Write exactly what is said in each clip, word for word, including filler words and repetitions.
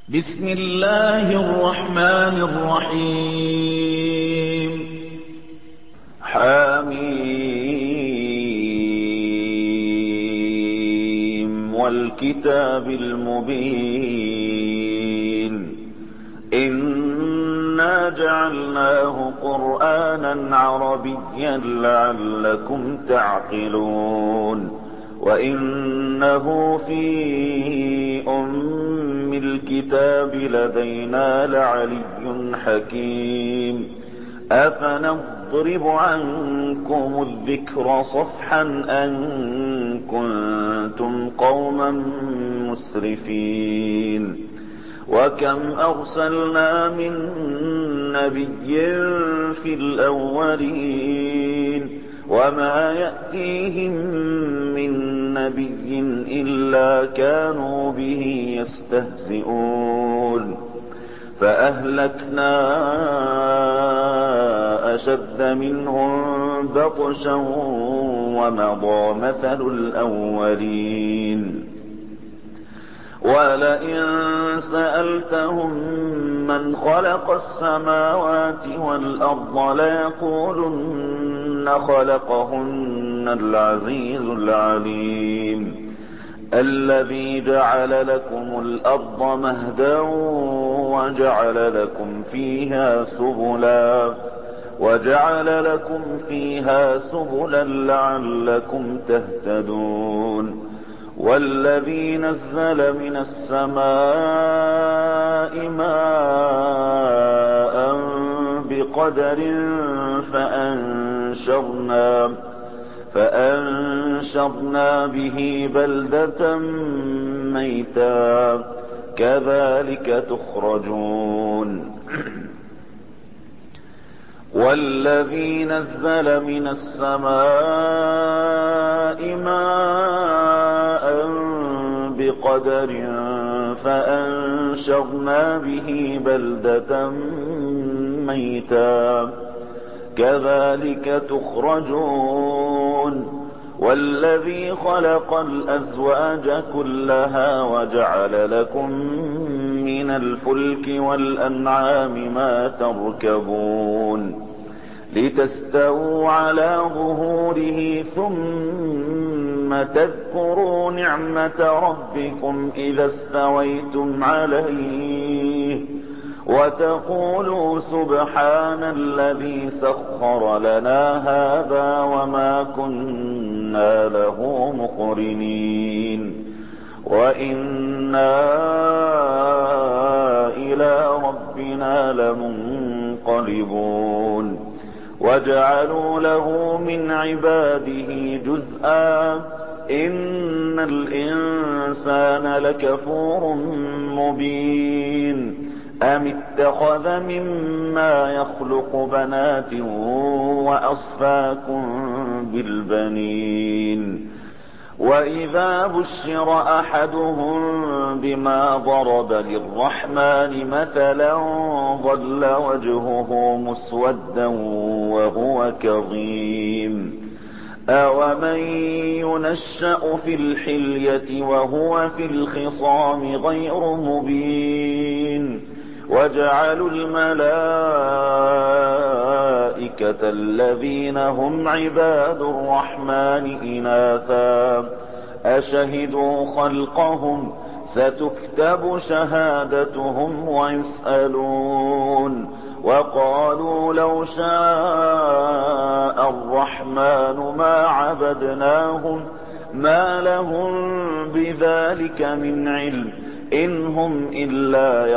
بسم الله الرحمن الرحيم حميم والكتاب المبين إنا جعلناه قرآنا عربيا لعلكم تعقلون وإنه في أم الكتاب لدينا لعلي حكيم أفنضرب عنكم الذكر صفحا أن كنتم قوما مسرفين وكم أرسلنا من نبي في الأولين وما يأتيهم من نبي إلا كانوا به يستهزئون فأهلكنا أشد منهم بطشا ومضى مثل الأولين ولئن سألتهم من خلق السماوات والأرض ليقولن خلقهن العزيز العليم الذي جعل لكم الأرض مهدا وجعل لكم فيها سبلا وجعل لكم فيها سبلا لعلكم تهتدون والذي نزل من السماء ماء بقدر فأنشرنا فأنشرنا به بلدة ميتا كذلك تخرجون والذي نزل من السماء ماء بقدر فأنشرنا به بلدة ميتا كذلك تخرجون والذي خلق الأزواج كلها وجعل لكم من الفلك والأنعام ما تركبون لتستووا على ظهوره ثم تذكروا نعمة ربكم إذا استويتم عليه وتقولوا سبحان الذي سخر لنا هذا وما كنا له مقرنين وإنا إلى ربنا لمنقلبون وجعلوا له من عباده جزءا إن الإنسان لكفور مبين أم اتخذ مما يخلق بنات وأصفاكم بالبنين وإذا بشر أحدهم بما ضرب للرحمن مثلا ظل وجهه مسودا وهو كظيم أومن ينشأ في الحلية وهو في الخصام غير مبين وجعلوا الملائكة الذين هم عباد الرحمن إناثا أشهدوا خلقهم ستكتب شهادتهم ويسألون وقالوا لو شاء الرحمن ما عبدناهم ما لهم بذلك من علم إن هم إلا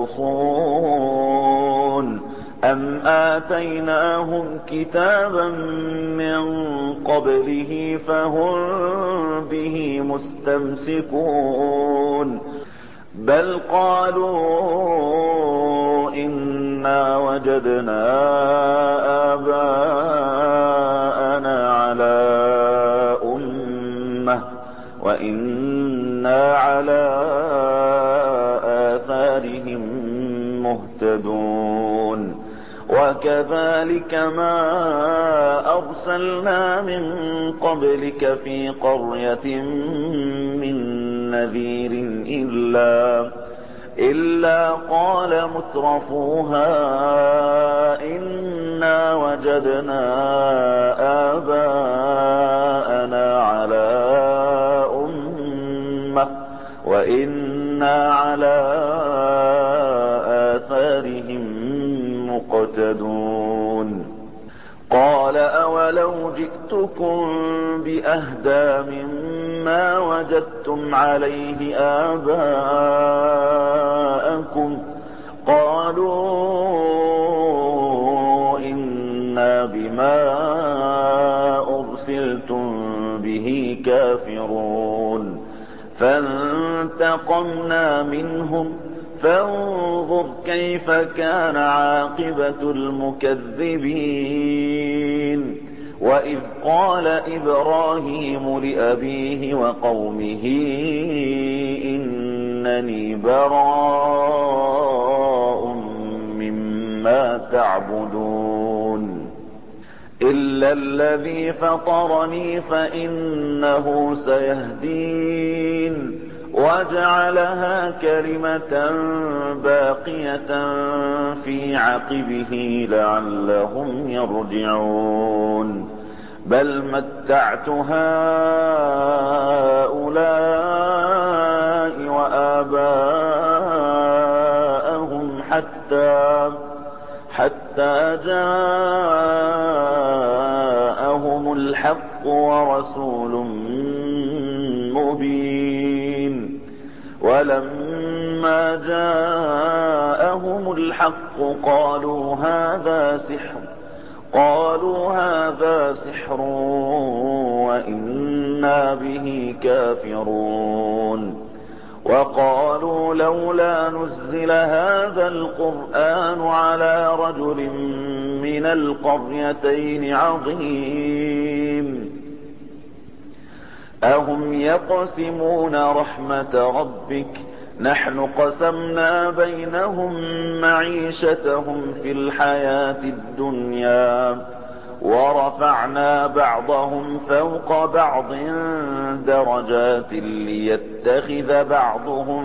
يخرصون أم آتيناهم كتابا من قبله فهم به مستمسكون بل قالوا إنا وجدنا آباءنا على أمة وإنا على آثارهم مهتدون وكذلك ما أرسلنا من قبلك في قرية من نذير إلا إلا قال مترفوها إنا وجدنا آباءنا على أمة وإنا على آثارهم مقتدون قال أولو جئتكم بأهدى مما وجدتم عليه آباءكم قالوا إنا بما أرسلتم به كافرون فانتقمنا منهم فانظر كيف كان عاقبة المكذبين وإذ قال إبراهيم لأبيه وقومه إنني براء مما تعبدون إلا الذي فطرني فإنه سيهدين وجعلها كلمة باقية في عقبه لعلهم يرجعون بل متعت هؤلاء وآباءهم حتى حتى جاءهم الحق ورسول مبين ولما جاءهم الحق قالوا هذا سحر قالوا هذا سحر وإنا به كافرون وقالوا لولا نزل هذا القرآن على رجل من القريتين عظيم أهم يقسمون رحمة ربك نحن قسمنا بينهم معيشتهم في الحياة الدنيا ورفعنا بعضهم فوق بعض درجات ليتخذ بعضهم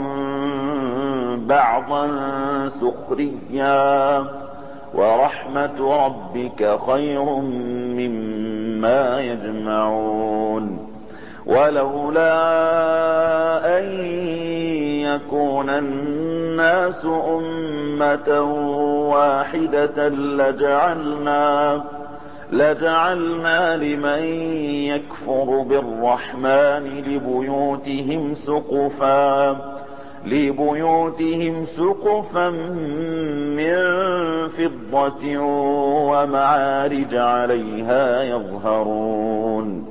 بعضا سخريا ورحمة ربك خير مما يجمعون ولولا أن يكون الناس أمة واحدة لجعلنا لجعلنا لمن يكفر بالرحمن لبيوتهم سقفا لبيوتهم سقفا من فضة ومعارج عليها يظهرون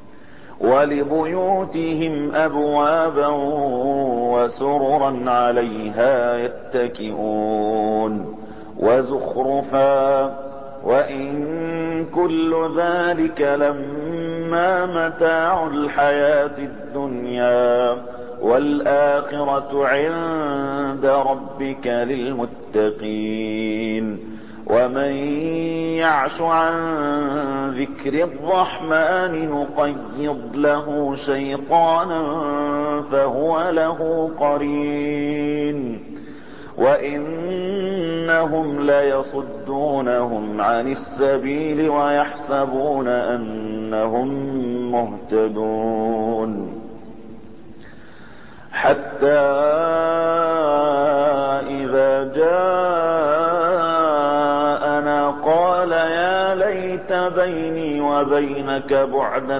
ولبيوتهم أبوابا وسررا عليها يتكئون وزخرفا وإن كل ذلك لما متاع الحياة الدنيا والآخرة عند ربك للمتقين ومن يعش عن ذكر الرحمن نقيض له شيطانا فهو له قرين وإنهم ليصدونهم عن السبيل ويحسبون أنهم مهتدون حتى إذا جاءنا قال يا ليت بيني وبينك بعد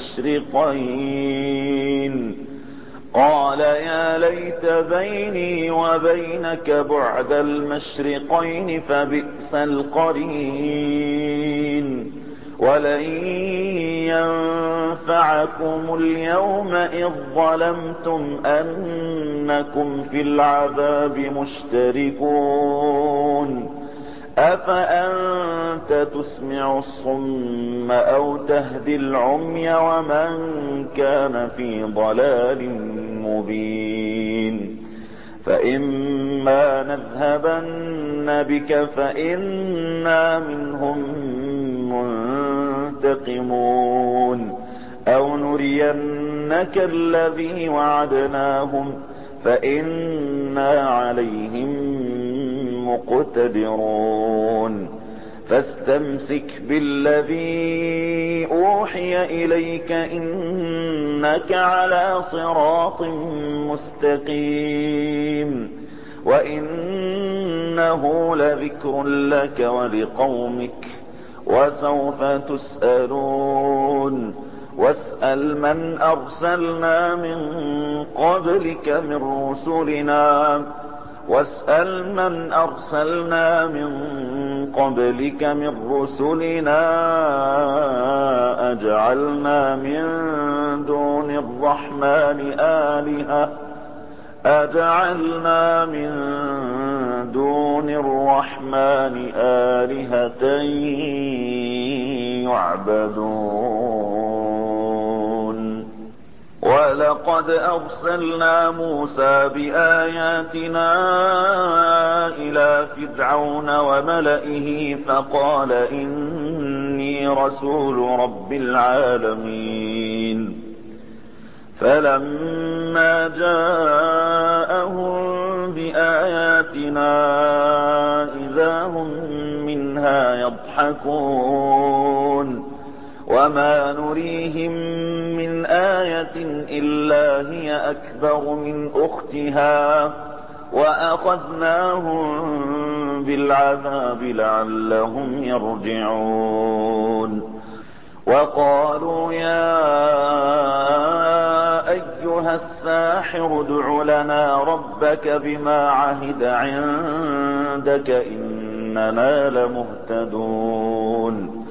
المشرقين قال يا ليت بيني وبينك بعد المشرقين فبئس القرين ولن ينفعكم اليوم إذ ظلمتم أنكم في العذاب مشتركون أفأنت تسمع الصم أو تهدي العمي ومن كان في ضلال مبين فإما نذهبن بك فإنا منهم منتقمون أو نرينك الذي وعدناهم فإنا إنا عليهم مقتدرون فاستمسك بالذي أوحي إليك إنك على صراط مستقيم وإنه لذكر لك ولقومك وسوف تسألون واسأل من أرسلنا من قبلك من رسلنا واسأل من أرسلنا من قبلك من رسلنا أجعلنا من دون الرحمن آلهة أجعلنا من دون الرحمن آلهة يعبدون ولقد أرسلنا موسى بآياتنا إلى فرعون وملئه فقال إني رسول رب العالمين فلما جاءهم بآياتنا إذا هم منها يضحكون وما نريهم من آية إلا هي أكبر من أختها وأخذناهم بالعذاب لعلهم يرجعون وقالوا يا أيها الساحر ادع لنا ربك بما عهد عندك إننا لمهتدون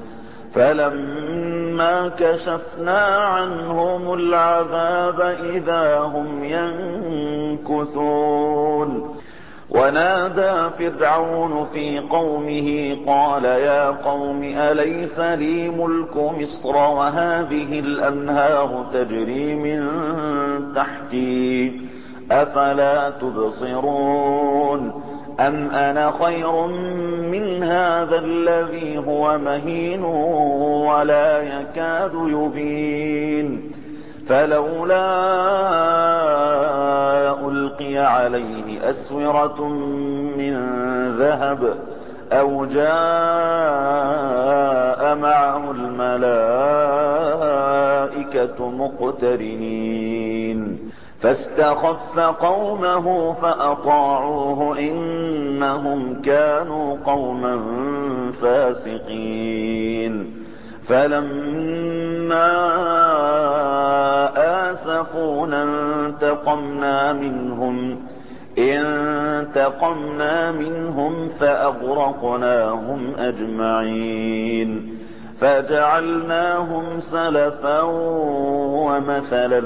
فلما كشفنا عنهم العذاب إذا هم ينكثون ونادى فرعون في قومه قال يا قوم أليس لي ملك مصر وهذه الأنهار تجري من تحتي أفلا تبصرون أم أنا خير من هذا الذي هو مهين ولا يكاد يبين فلولا ألقي عليه أسورة من ذهب أو جاء معه الملائكة مقترنين فاستخف قومه فأطاعوه إنهم كانوا قوما فاسقين فلما آسفونا انتقمنا منهم انتقمنا منهم فأغرقناهم أجمعين فجعلناهم سلفا ومثلا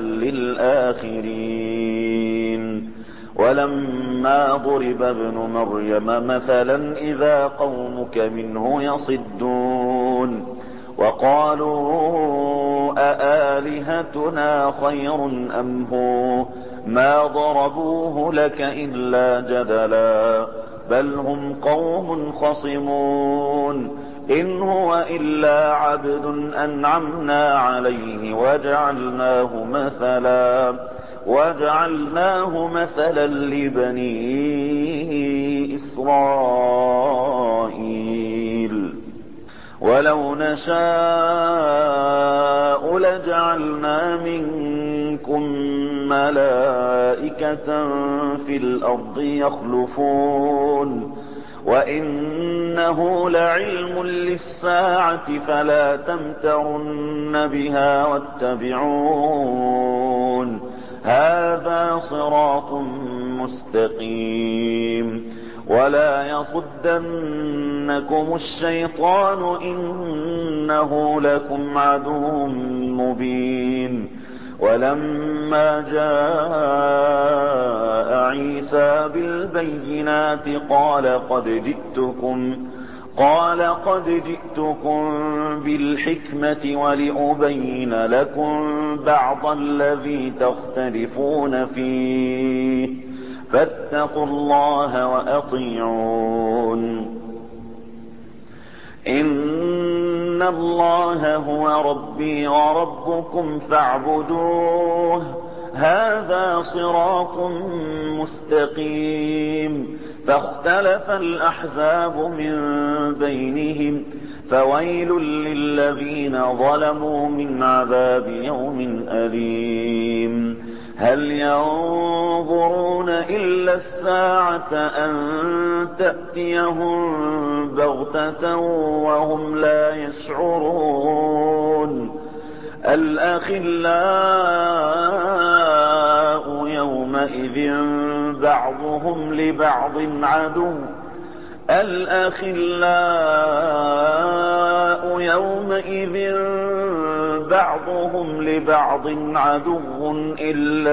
للآخرين ولما ضرب ابن مريم مثلا إذا قومك منه يصدون وقالوا أآلهتنا خير أم هو ما ضربوه لك إلا جدلا بل هم قوم خصمون إن هو إلا عبد أنعمنا عليه وجعلناه مثلا وجعلناه مثلا لبني إسرائيل ولو نشاء لجعلنا منكم ملائكة في الأرض يخلفون وإنه لعلم للساعة فلا تمترن بها واتبعون هذا صراط مستقيم ولا يصدنكم الشيطان إنه لكم عدو مبين ولما جاء عيسى بالبينات قال قد جئتكم قال قد جئتكم بالحكمة ولأبين لكم بعض الذي تختلفون فيه فاتقوا الله وأطيعون إن الله هو ربي وربكم فاعبدوه هذا صراط مستقيم فاختلف الأحزاب من بينهم فويل للذين ظلموا من عذاب يوم أليم هل ينظرون إلا الساعة أن تأتيهم بغتة وهم لا يشعرون الأخلاء يومئذ بعضهم لبعض عدو الأخلاء يومئذ بعضهم لبعض عدو إلا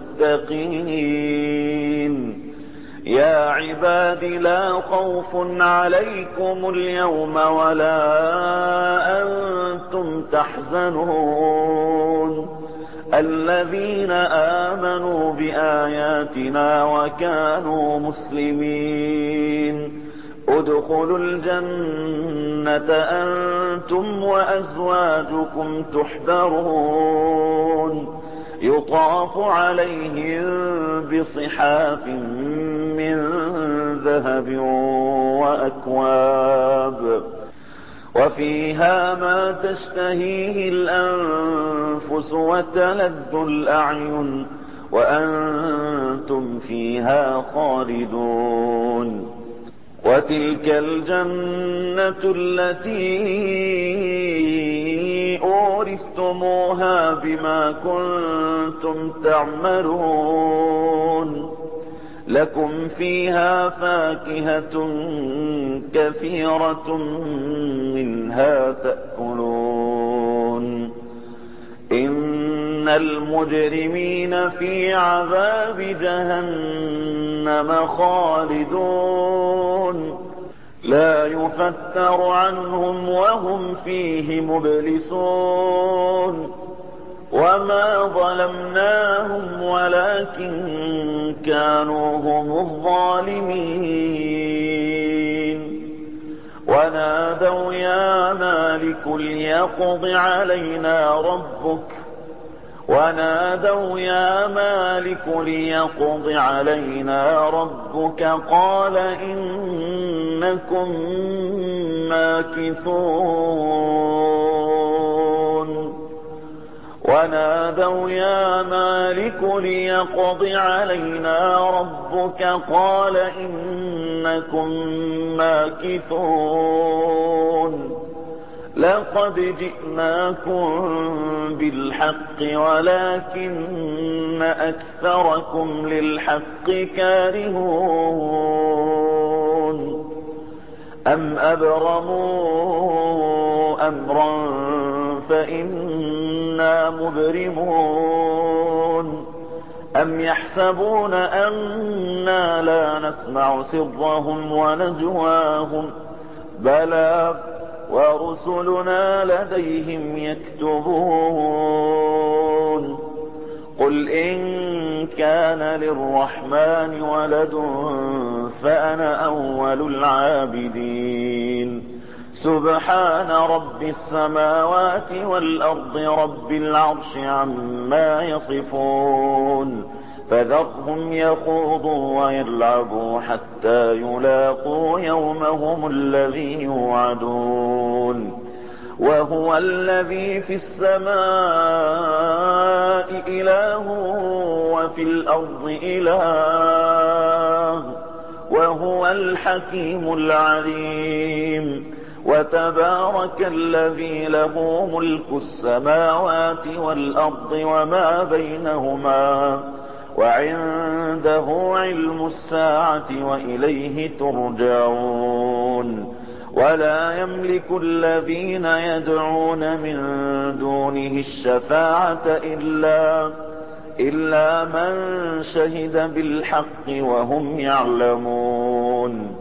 المتقين يا عباد لا خوف عليكم اليوم ولا أنتم تحزنون الذين آمنوا بآياتنا وكانوا مسلمين ادخلوا الجنة أنتم وأزواجكم تحبرون يطاف عليهم بصحاف من ذهب وأكواب وفيها ما تشتهيه الأنفس وتلذ الأعين وأنتم فيها خالدون وتلك الجنة التي أورثتموها بما كنتم تعملون لكم فيها فاكهة كثيرة منها تأكلون إن المجرمين في عذاب جهنم خالدون لا يفتر عنهم وهم فيه مبلسون وما ظلمناهم ولكن كانوا هم الظالمين ونادوا يا مالك ليقض علينا ربك ونادوا يا مالك ليقض علينا ربك قال إنكم ماكثون ونادوا يا مالك ليقض علينا ربك قال إنكم ماكثون لقد جئناكم بالحق ولكن أكثركم للحق كارهون أم أبرموا أمرا فإنا مبرمون أم يحسبون أنا لا نسمع سرهم ونجواهم بلى ورسلنا لديهم يكتبون قل إن كان للرحمن ولد فأنا أول العابدين سبحان رب السماوات والأرض رب العرش عما يصفون فذرهم يخوضوا ويلعبوا حتى يلاقوا يومهم الذي يوعدون وهو الذي في السماء إله وفي الأرض إله وهو الحكيم العليم وتبارك الذي له ملك السماوات والأرض وما بينهما وعنده علم الساعة وإليه ترجعون ولا يملك الذين يدعون من دونه الشفاعة إلا إلا من شهد بالحق وهم يعلمون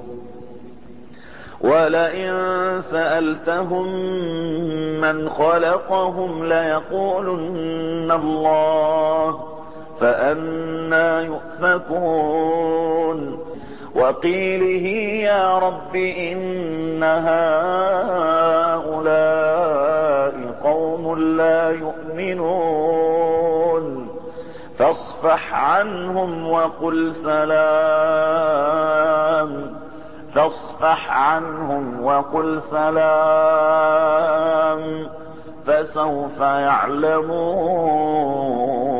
ولئن سألتهم من خلقهم ليقولن الله فأنى يؤفكون وقيله يا رب إن هؤلاء قوم لا يؤمنون فاصفح عنهم وقل سلام فاصفح عنهم وقل سلام فسوف يعلمون